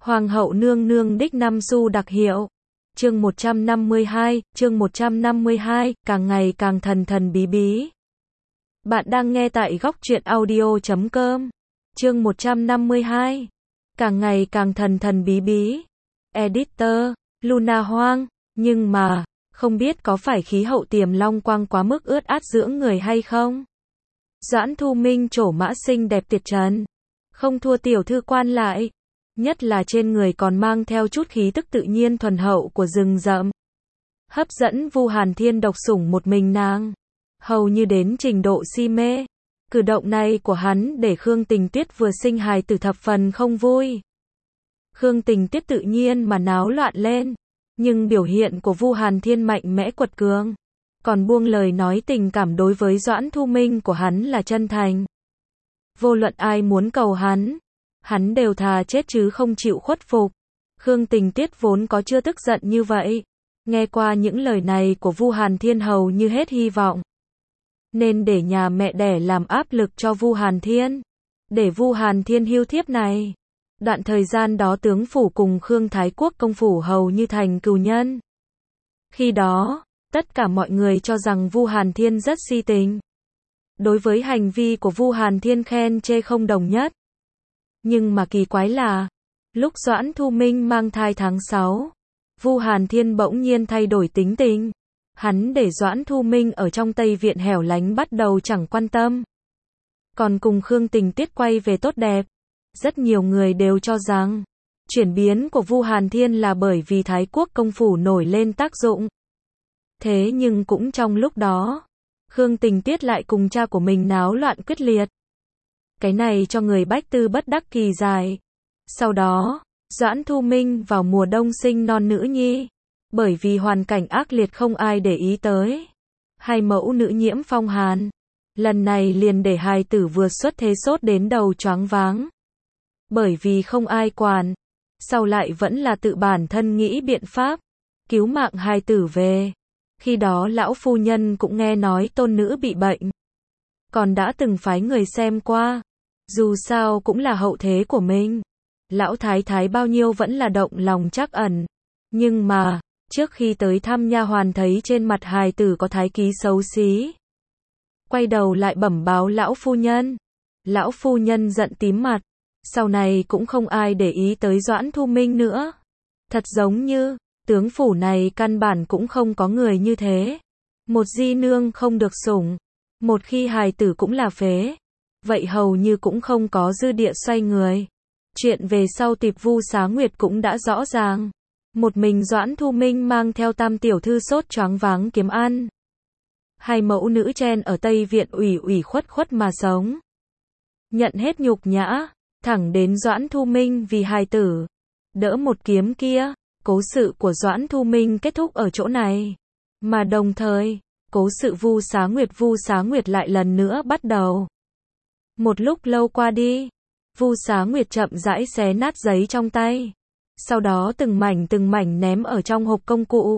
Hoàng hậu nương nương đích năm xu đặc hiệu. Chương 152, càng ngày càng thần thần bí bí. Bạn đang nghe tại góc truyện audio.com. Chương 152, càng ngày càng thần thần bí bí. Editor, Luna Hoang, nhưng mà, không biết có phải khí hậu Tiềm Long Quang quá mức ướt át dưỡng người hay không? Doãn Thu Minh trổ mã xinh đẹp tuyệt trần, không thua tiểu thư quan lại, nhất là trên người còn mang theo chút khí tức tự nhiên thuần hậu của rừng rậm. Hấp dẫn Vu Hàn Thiên độc sủng một mình nàng, hầu như đến trình độ si mê. Cử động này của hắn để Khương Tình Tuyết vừa sinh hài tử thập phần không vui. Khương Tình Tuyết tự nhiên mà náo loạn lên, nhưng biểu hiện của Vu Hàn Thiên mạnh mẽ quật cường, còn buông lời nói tình cảm đối với Doãn Thu Minh của hắn là chân thành. Vô luận ai muốn cầu hắn đều thà chết chứ không chịu khuất phục. Khương Tình Tuyết vốn có chưa tức giận như vậy, nghe qua những lời này của Vu Hàn Thiên hầu như hết hy vọng. Nên để nhà mẹ đẻ làm áp lực cho Vu Hàn Thiên, để Vu Hàn Thiên hưu thiếp này. Đoạn thời gian đó tướng phủ cùng Khương Thái Quốc công phủ hầu như thành cừu nhân. Khi đó, tất cả mọi người cho rằng Vu Hàn Thiên rất si tình. Đối với hành vi của Vu Hàn Thiên khen chê không đồng nhất. Nhưng mà kỳ quái là, lúc Doãn Thu Minh mang thai tháng 6, Vu Hàn Thiên bỗng nhiên thay đổi tính tình. Hắn để Doãn Thu Minh ở trong Tây Viện hẻo lánh bắt đầu chẳng quan tâm. Còn cùng Khương Tình Tuyết quay về tốt đẹp. Rất nhiều người đều cho rằng, chuyển biến của Vu Hàn Thiên là bởi vì Thái Quốc công phủ nổi lên tác dụng. Thế nhưng cũng trong lúc đó, Khương Tình Tuyết lại cùng cha của mình náo loạn quyết liệt. Cái này cho người Bách Tư bất đắc kỳ dài. Sau đó, Doãn Thu Minh vào mùa đông sinh non nữ nhi. Bởi vì hoàn cảnh ác liệt không ai để ý tới. Hai mẫu nữ nhiễm phong hàn. Lần này liền để hài tử vừa xuất thế sốt đến đầu choáng váng. Bởi vì không ai quản. Sau lại vẫn là tự bản thân nghĩ biện pháp. Cứu mạng hài tử về. Khi đó lão phu nhân cũng nghe nói tôn nữ bị bệnh. Còn đã từng phái người xem qua. Dù sao cũng là hậu thế của mình. Lão thái thái bao nhiêu vẫn là động lòng trắc ẩn. Nhưng mà, trước khi tới thăm nha hoàn thấy trên mặt hài tử có thái ký xấu xí. Quay đầu lại bẩm báo lão phu nhân. Lão phu nhân giận tím mặt. Sau này cũng không ai để ý tới Doãn Thu Minh nữa. Thật giống như, tướng phủ này căn bản cũng không có người như thế. Một di nương không được sủng. Một khi hài tử cũng là phế. Vậy hầu như cũng không có dư địa xoay người. Chuyện về sau Tiệp Vu Xá Nguyệt cũng đã rõ ràng. Một mình Doãn Thu Minh mang theo tam tiểu thư sốt choáng váng kiếm ăn. Hai mẫu nữ chen ở Tây Viện ủy khuất mà sống. Nhận hết nhục nhã, thẳng đến Doãn Thu Minh vì hài tử. Đỡ một kiếm kia, cố sự của Doãn Thu Minh kết thúc ở chỗ này. Mà đồng thời, cố sự Vu Xá Nguyệt lại lần nữa bắt đầu. Một lúc lâu qua đi, Vu Xá Nguyệt chậm rãi xé nát giấy trong tay. Sau đó từng mảnh ném ở trong hộp công cụ.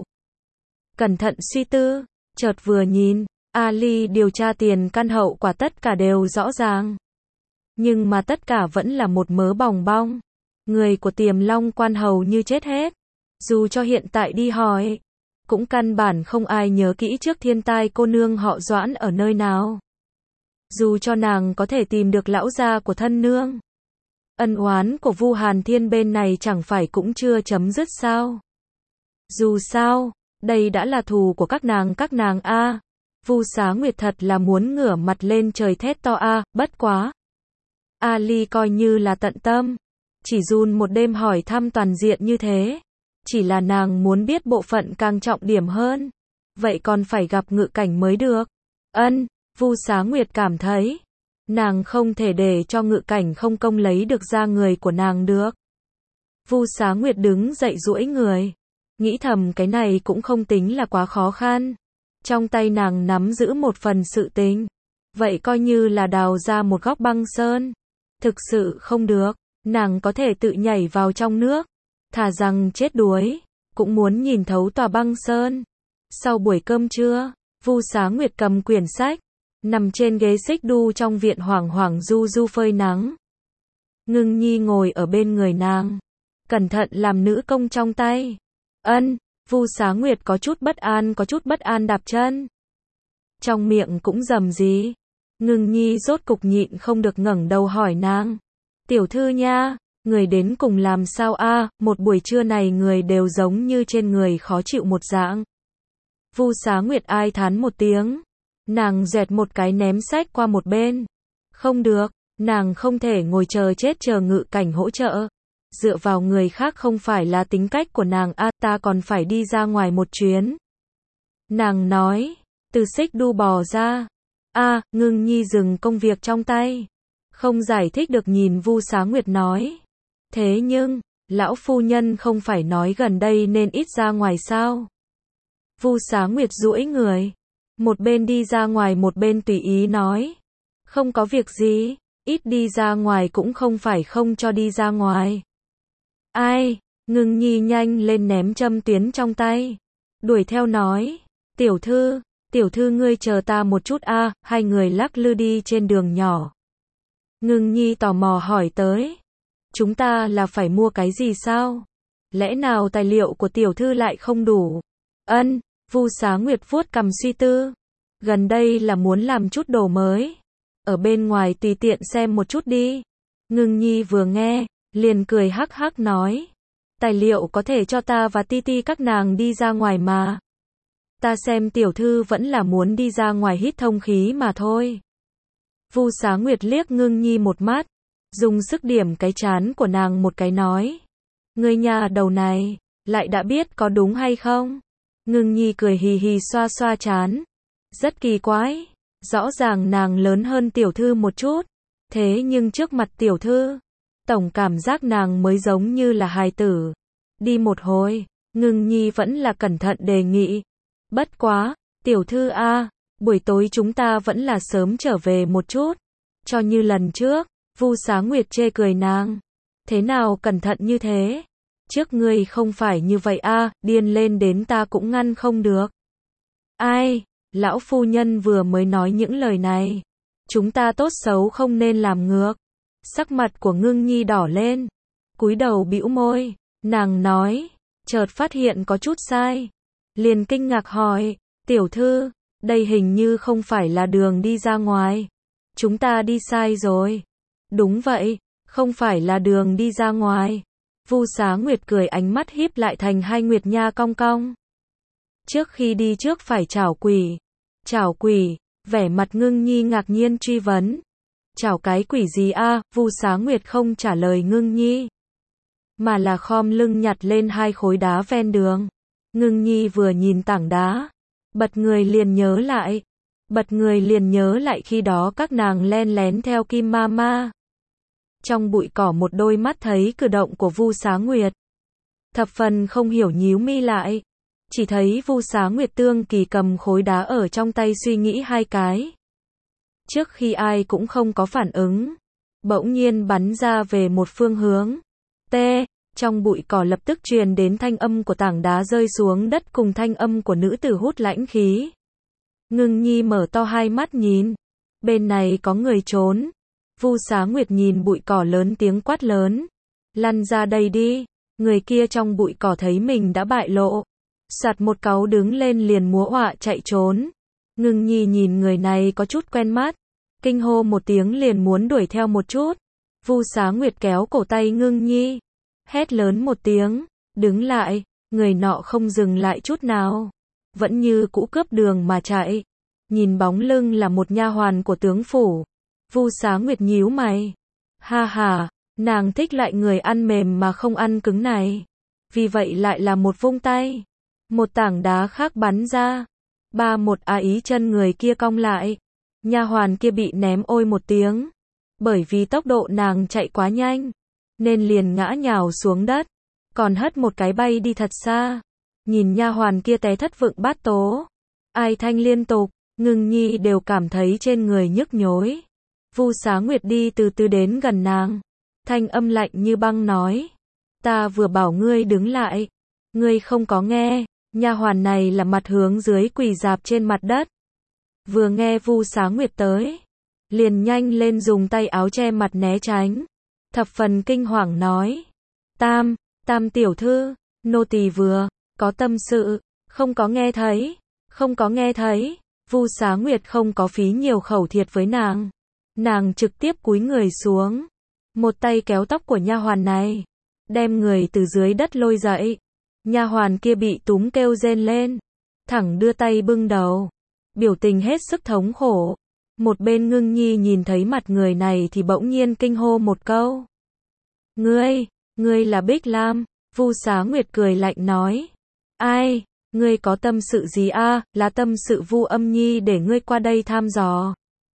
Cẩn thận suy tư, chợt vừa nhìn, Ali điều tra tiền căn hậu quả tất cả đều rõ ràng. Nhưng mà tất cả vẫn là một mớ bòng bong. Người của Tiềm Long Quan hầu như chết hết. Dù cho hiện tại đi hỏi, cũng căn bản không ai nhớ kỹ trước thiên tai cô nương họ Doãn ở nơi nào. Dù cho nàng có thể tìm được lão gia của thân nương. Ân oán của Vu Hàn Thiên bên này chẳng phải cũng chưa chấm dứt sao? Dù sao, đây đã là thù của các nàng a. Vu Xá Nguyệt thật là muốn ngửa mặt lên trời thét to a, bất quá. Ali coi như là tận tâm, chỉ run một đêm hỏi thăm toàn diện như thế. Chỉ là nàng muốn biết bộ phận càng trọng điểm hơn. Vậy còn phải gặp Ngự Cảnh mới được. Vu Xá Nguyệt cảm thấy, nàng không thể để cho Ngự Cảnh không công lấy được ra người của nàng được. Vu Xá Nguyệt đứng dậy duỗi người, nghĩ thầm cái này cũng không tính là quá khó khăn. Trong tay nàng nắm giữ một phần sự tình, vậy coi như là đào ra một góc băng sơn. Thực sự không được, nàng có thể tự nhảy vào trong nước, thà rằng chết đuối, cũng muốn nhìn thấu tòa băng sơn. Sau buổi cơm trưa, Vu Xá Nguyệt cầm quyển sách, nằm trên ghế xích đu trong viện hoảng du phơi nắng. Ngưng Nhi ngồi ở bên người nàng, cẩn thận làm nữ công trong tay. Ân, Vu Xá Nguyệt có chút bất an đạp chân. Trong miệng cũng rầm rì. Ngưng Nhi rốt cục nhịn không được ngẩng đầu hỏi nàng. Tiểu thư nha, người đến cùng làm sao a? Một buổi trưa này người đều giống như trên người khó chịu một dạng. Vu Xá Nguyệt ai thán một tiếng. Nàng dẹt một cái ném sách qua một bên. Không được, nàng không thể ngồi chờ chết chờ Ngự Cảnh hỗ trợ. Dựa vào người khác không phải là tính cách của nàng a, ta còn phải đi ra ngoài một chuyến. Nàng nói, từ xích đu bò ra. Ngưng Nhi dừng công việc trong tay. Không giải thích được nhìn Vu Xá Nguyệt nói. Thế nhưng, lão phu nhân không phải nói gần đây nên ít ra ngoài sao? Vu Xá Nguyệt duỗi người. Một bên đi ra ngoài một bên tùy ý nói. Không có việc gì, ít đi ra ngoài cũng không phải không cho đi ra ngoài. Ai? Ngưng Nhi nhanh lên ném châm tuyến trong tay. Đuổi theo nói. Tiểu thư ngươi chờ ta một chút a. Hai người lắc lư đi trên đường nhỏ. Ngưng Nhi tò mò hỏi tới. Chúng ta là phải mua cái gì sao? Lẽ nào tài liệu của tiểu thư lại không đủ? Ân, Vu Xá Nguyệt vuốt cằm suy tư. Gần đây là muốn làm chút đồ mới. Ở bên ngoài tùy tiện xem một chút đi. Ngưng Nhi vừa nghe, liền cười hắc hắc nói. Tài liệu có thể cho ta và Ti Ti các nàng đi ra ngoài mà. Ta xem tiểu thư vẫn là muốn đi ra ngoài hít thông khí mà thôi. Vu Xá Nguyệt liếc Ngưng Nhi một mắt, dùng sức điểm cái trán của nàng một cái nói. Ngươi nhà đầu này, lại đã biết có đúng hay không? Ngưng Nhi cười hì hì xoa xoa trán. Rất kỳ quái, rõ ràng nàng lớn hơn tiểu thư một chút. Thế nhưng trước mặt tiểu thư, tổng cảm giác nàng mới giống như là hài tử. Đi một hồi, Ngưng Nhi vẫn là cẩn thận đề nghị. Bất quá, tiểu thư a, buổi tối chúng ta vẫn là sớm trở về một chút. Cho như lần trước, Vu Xá Nguyệt chê cười nàng. Thế nào cẩn thận như thế? Trước ngươi không phải như vậy a, điên lên đến ta cũng ngăn không được. Ai, lão phu nhân vừa mới nói những lời này. Chúng ta tốt xấu không nên làm ngược. Sắc mặt của Ngưng Nhi đỏ lên. Cúi đầu bĩu môi, nàng nói, chợt phát hiện có chút sai. Liền kinh ngạc hỏi, tiểu thư, đây hình như không phải là đường đi ra ngoài. Chúng ta đi sai rồi. Đúng vậy, không phải là đường đi ra ngoài. Vu Xá Nguyệt cười ánh mắt híp lại thành hai nguyệt nha cong cong. Trước khi đi trước phải chào quỷ. Chào quỷ, vẻ mặt Ngưng Nhi ngạc nhiên truy vấn. Chào cái quỷ gì a? Vu Xá Nguyệt không trả lời Ngưng Nhi, mà là khom lưng nhặt lên hai khối đá ven đường. Ngưng Nhi vừa nhìn tảng đá, bật người liền nhớ lại khi đó các nàng len lén theo Kim Ma Ma. Trong bụi cỏ một đôi mắt thấy cử động của Vu Xá Nguyệt, thập phần không hiểu nhíu mi lại. Chỉ thấy Vu Xá Nguyệt tương kỳ cầm khối đá ở trong tay suy nghĩ hai cái. Trước khi ai cũng không có phản ứng, bỗng nhiên bắn ra về một phương hướng. Trong bụi cỏ lập tức truyền đến thanh âm của tảng đá rơi xuống đất cùng thanh âm của nữ tử hút lãnh khí. Ngưng Nhi mở to hai mắt nhìn. Bên này có người trốn. Vu Xá Nguyệt nhìn bụi cỏ lớn tiếng quát lớn. Lăn ra đây đi. Người kia trong bụi cỏ thấy mình đã bại lộ. Soạt một cáu đứng lên liền múa họa chạy trốn. Ngưng Nhi nhìn người này có chút quen mắt. Kinh hô một tiếng liền muốn đuổi theo một chút. Vu Xá Nguyệt kéo cổ tay Ngưng Nhi. Hét lớn một tiếng. Đứng lại. Người nọ không dừng lại chút nào. Vẫn như cũ cướp đường mà chạy. Nhìn bóng lưng là một nha hoàn của tướng phủ. Vu Xá Nguyệt nhíu mày. Ha ha, nàng thích loại người ăn mềm mà không ăn cứng này. Vì vậy lại là một vung tay. Một tảng đá khác bắn ra. Một ý chân người kia cong lại. Nha hoàn kia bị ném ôi một tiếng. Bởi vì tốc độ nàng chạy quá nhanh, nên liền ngã nhào xuống đất. Còn hất một cái bay đi thật xa. Nhìn nha hoàn kia té thất vựng bát tố. Ai thanh liên tục, Ngưng Nhi đều cảm thấy trên người nhức nhối. Vu Xá Nguyệt đi từ từ đến gần nàng. Thanh âm lạnh như băng nói. Ta vừa bảo ngươi đứng lại. Ngươi không có nghe. Nha hoàn này là mặt hướng dưới quỳ rạp trên mặt đất. Vừa nghe Vu Xá Nguyệt tới, liền nhanh lên dùng tay áo che mặt né tránh. Thập phần kinh hoàng nói. Tam tiểu thư, nô tỳ vừa có tâm sự, không có nghe thấy, không có nghe thấy. Vu Xá Nguyệt không có phí nhiều khẩu thiệt với nàng. Nàng trực tiếp cúi người xuống, một tay kéo tóc của nha hoàn này, đem người từ dưới đất lôi dậy. Nha hoàn kia bị túm kêu rên lên, thẳng đưa tay bưng đầu, biểu tình hết sức thống khổ. Một bên Ngưng Nhi nhìn thấy mặt người này thì bỗng nhiên kinh hô một câu. Ngươi là Bích Lam? Vu Xá Nguyệt cười lạnh nói. Ai, ngươi có tâm sự gì a? Là tâm sự Vu Âm Nhi để ngươi qua đây thăm dò.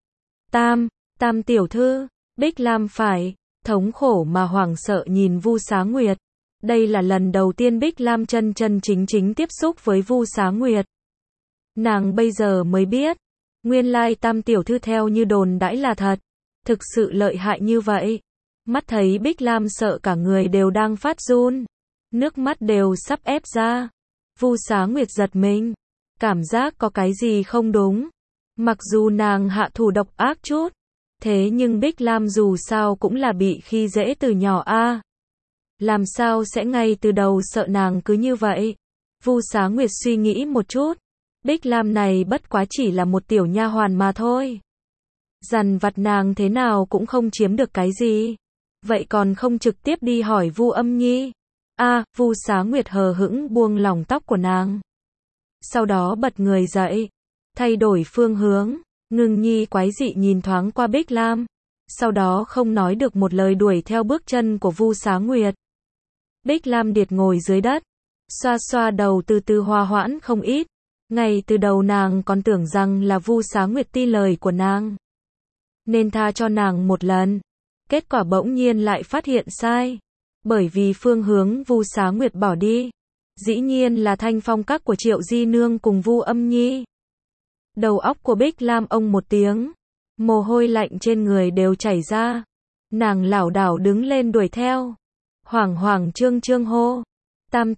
Tam tiểu thư, Bích Lam phải thống khổ mà hoảng sợ nhìn Vu Xá Nguyệt. Đây là lần đầu tiên Bích Lam chân chính tiếp xúc với Vu Xá Nguyệt. Nàng bây giờ mới biết, nguyên lai Tam tiểu thư theo như đồn đãi là thật, thực sự lợi hại như vậy. Mắt thấy Bích Lam sợ cả người đều đang phát run, nước mắt đều sắp ép ra. Vu Xá Nguyệt giật mình, cảm giác có cái gì không đúng. Mặc dù nàng hạ thủ độc ác chút, thế nhưng Bích Lam dù sao cũng là bị khi dễ từ nhỏ a. Làm sao sẽ ngay từ đầu sợ nàng cứ như vậy? Vu Xá Nguyệt suy nghĩ một chút, Bích Lam này bất quá chỉ là một tiểu nha hoàn mà thôi. Dằn vặt nàng thế nào cũng không chiếm được cái gì. Vậy còn không trực tiếp đi hỏi Vu Âm Nhi? Vu Xá Nguyệt hờ hững buông lỏng tóc của nàng. Sau đó bật người dậy, thay đổi phương hướng. Ngưng Nhi quái dị nhìn thoáng qua Bích Lam, sau đó không nói được một lời đuổi theo bước chân của Vu Xá Nguyệt. Bích Lam điệt ngồi dưới đất, xoa xoa đầu từ từ hòa hoãn không ít. Ngay từ đầu nàng còn tưởng rằng là Vu Xá Nguyệt tin lời của nàng, nên tha cho nàng một lần. Kết quả bỗng nhiên lại phát hiện sai, bởi vì phương hướng Vu Xá Nguyệt bỏ đi, dĩ nhiên là thanh phong các của Triệu Di Nương cùng Vu Âm Nhi. Đầu óc của Bích Lam ông một tiếng, mồ hôi lạnh trên người đều chảy ra. Nàng lảo đảo đứng lên đuổi theo, hoảng trương hô. Tam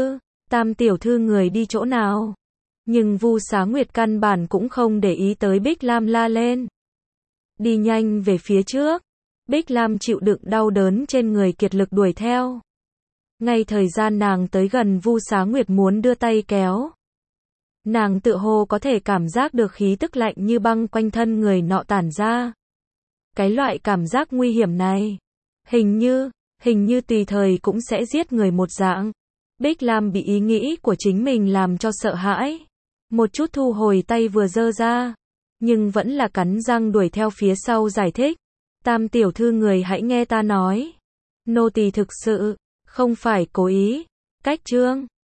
tiểu thư người đi chỗ nào? Nhưng Vu Xá Nguyệt căn bản cũng không để ý tới Bích Lam la lên. Đi nhanh về phía trước. Bích Lam chịu đựng đau đớn trên người kiệt lực đuổi theo. Ngay thời gian nàng tới gần Vu Xá Nguyệt muốn đưa tay kéo, nàng tự hồ có thể cảm giác được khí tức lạnh như băng quanh thân người nọ tản ra. Cái loại cảm giác nguy hiểm này, hình như tùy thời cũng sẽ giết người một dạng. Bích Lam bị ý nghĩ của chính mình làm cho sợ hãi, một chút thu hồi tay vừa giơ ra, nhưng vẫn là cắn răng đuổi theo phía sau giải thích. Tam tiểu thư người hãy nghe ta nói, nô tỳ thực sự không phải cố ý. Cách chương